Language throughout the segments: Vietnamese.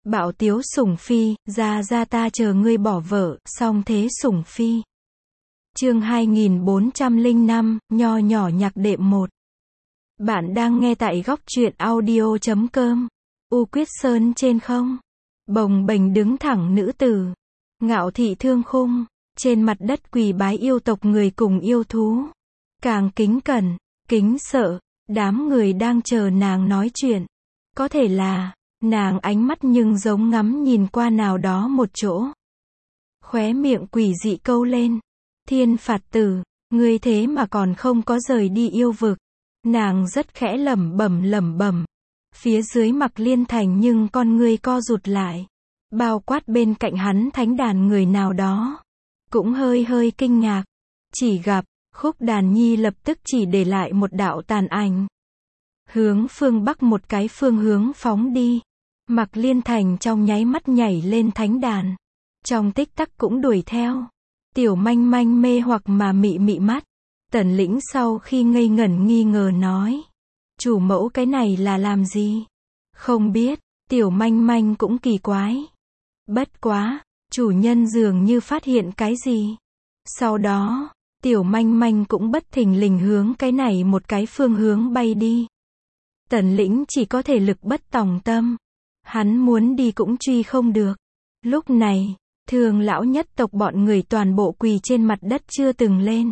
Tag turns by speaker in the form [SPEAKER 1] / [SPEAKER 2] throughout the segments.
[SPEAKER 1] Bạo tiếu sủng phi, ra ta chờ ngươi bỏ vợ, song thế sủng phi. Chương 2405, nho nhỏ nhạc đệm 1. Bạn đang nghe tại góc truyện audio.com. U Quyết Sơn trên không. Bồng bềnh đứng thẳng nữ tử. Ngạo thị thương khung. Trên mặt đất quỳ bái yêu tộc người cùng yêu thú. Càng kính cẩn, kính sợ, đám người đang chờ nàng nói chuyện. Có thể là, nàng ánh mắt nhưng giống ngắm nhìn qua nào đó một chỗ. Khóe miệng quỷ dị câu lên. Thiên phạt tử, ngươi thế mà còn không có rời đi yêu vực. Nàng rất khẽ lẩm bẩm. Phía dưới Mặc Liên Thành nhưng con ngươi co rụt lại. Bao quát bên cạnh hắn thánh đàn người nào đó. Cũng hơi kinh ngạc. Chỉ gặp, Khúc Đàn Nhi lập tức chỉ để lại một đạo tàn ảnh. Hướng phương Bắc một cái phương hướng phóng đi. Mặc Liên Thành trong nháy mắt nhảy lên thánh đàn. Trong tích tắc cũng đuổi theo. Tiểu manh manh mê hoặc mà mị mắt. Tần Lĩnh sau khi ngây ngẩn nghi ngờ nói. Chủ mẫu cái này là làm gì? Không biết, tiểu manh manh cũng kỳ quái. Bất quá, chủ nhân dường như phát hiện cái gì. Sau đó, tiểu manh manh cũng bất thình lình hướng cái này một cái phương hướng bay đi. Tần Lĩnh chỉ có thể lực bất tòng tâm. Hắn muốn đi cũng truy không được. Lúc này, Thương lão nhất tộc bọn người toàn bộ quỳ trên mặt đất chưa từng lên.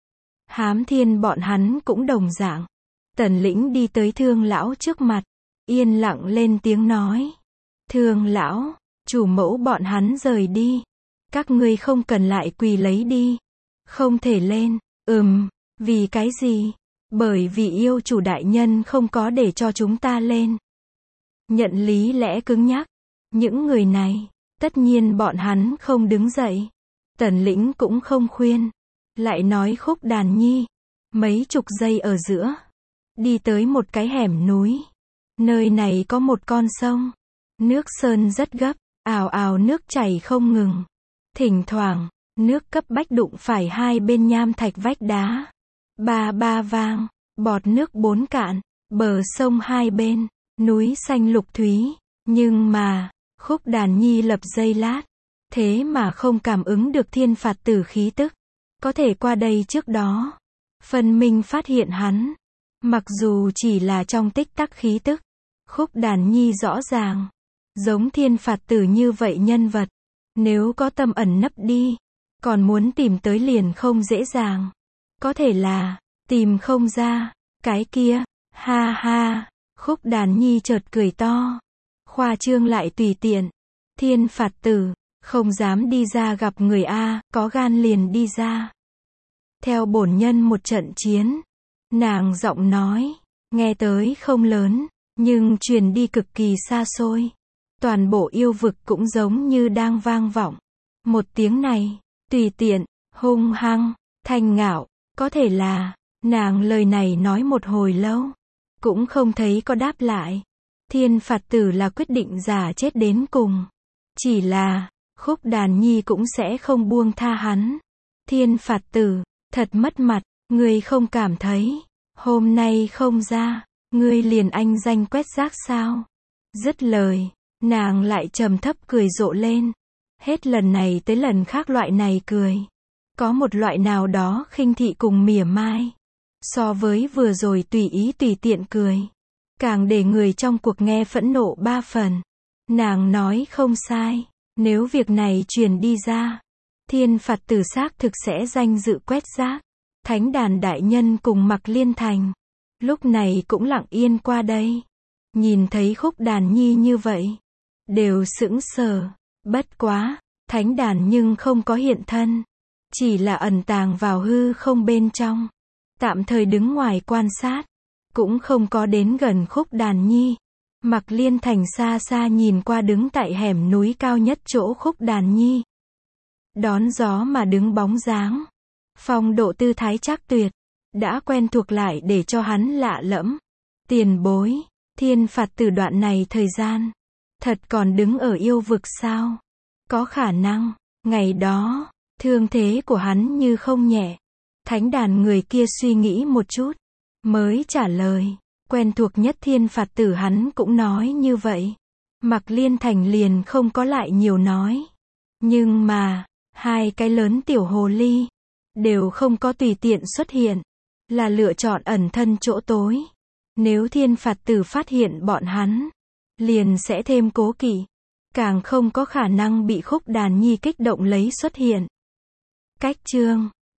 [SPEAKER 1] Hám Thiên bọn hắn cũng đồng dạng. Tần Lĩnh đi tới Thương lão trước mặt, yên lặng lên tiếng nói. Thương lão, chủ mẫu bọn hắn rời đi. Các ngươi không cần lại quỳ lấy đi. Không thể lên. Vì cái gì? Bởi vì yêu chủ đại nhân không có để cho chúng ta lên. Nhận lý lẽ cứng nhắc. Những người này, tất nhiên bọn hắn không đứng dậy. Tần Lĩnh cũng không khuyên. Lại nói Khúc Đàn Nhi. Mấy chục giây ở giữa. Đi tới một cái hẻm núi. Nơi này có một con sông. Nước sơn rất gấp, ào nước chảy không ngừng. Thỉnh thoảng, nước cấp bách đụng phải hai bên nham thạch vách đá. Ba vang, bọt nước bốn cạn, bờ sông hai bên, núi xanh lục thúy. Nhưng mà, Khúc Đàn Nhi lập giây lát. Thế mà không cảm ứng được thiên phạt tử khí tức. Có thể qua đây trước đó. Phân minh phát hiện hắn. Mặc dù chỉ là trong tích tắc khí tức. Khúc Đàn Nhi rõ ràng. Giống thiên phạt tử như vậy nhân vật. Nếu có tâm ẩn nấp đi. Còn muốn tìm tới liền không dễ dàng. Có thể là, tìm không ra. Cái kia, ha. Khúc Đàn Nhi chợt cười to. Khoa trương lại tùy tiện. Thiên phạt tử, không dám đi ra gặp người A, có gan liền đi ra. Theo bổn nhân một trận chiến. Nàng giọng nói, nghe tới không lớn, nhưng truyền đi cực kỳ xa xôi. Toàn bộ yêu vực cũng giống như đang vang vọng. Một tiếng này, tùy tiện, hung hăng, thanh ngạo, có thể là, nàng lời này nói một hồi lâu, cũng không thấy có đáp lại. Thiên phạt tử là quyết định giả chết đến cùng. Chỉ là, Khúc Đàn Nhi cũng sẽ không buông tha hắn. Thiên phạt tử, thật mất mặt, ngươi không cảm thấy, hôm nay không ra, ngươi liền anh danh quét rác sao? Dứt lời, nàng lại trầm thấp cười rộ lên. Hết lần này tới lần khác loại này cười. Có một loại nào đó khinh thị cùng mỉa mai. So với vừa rồi tùy ý tùy tiện cười. Càng để người trong cuộc nghe phẫn nộ ba phần. Nàng nói không sai. Nếu việc này truyền đi ra. Thiên phạt tử xác thực sẽ danh dự quét rác. Thánh đàn đại nhân cùng Mặc Liên Thành. Lúc này cũng lặng yên qua đây. Nhìn thấy Khúc Đàn Nhi như vậy. Đều sững sờ. Bất quá, thánh đàn nhưng không có hiện thân. Chỉ là ẩn tàng vào hư không bên trong. Tạm thời đứng ngoài quan sát. Cũng không có đến gần Khúc Đàn Nhi. Mặc Liên Thành xa xa nhìn qua đứng tại hẻm núi cao nhất chỗ Khúc Đàn Nhi. Đón gió mà đứng bóng dáng. Phong độ tư thái trác tuyệt. Đã quen thuộc lại để cho hắn lạ lẫm. Tiền bối, thiên phạt tử đoạn này thời gian. Thật còn đứng ở yêu vực sao? Có khả năng, ngày đó, thương thế của hắn như không nhẹ. Thánh đàn người kia suy nghĩ một chút. Mới trả lời, quen thuộc nhất thiên phạt tử hắn cũng nói như vậy. Mạc Liên Thành liền không có lại nhiều nói. Nhưng mà, hai cái lớn tiểu hồ ly, đều không có tùy tiện xuất hiện, là lựa chọn ẩn thân chỗ tối. Nếu thiên phạt tử phát hiện bọn hắn, liền sẽ thêm cố kỵ, càng không có khả năng bị Khúc Đàn Nhi kích động lấy xuất hiện. Cách chương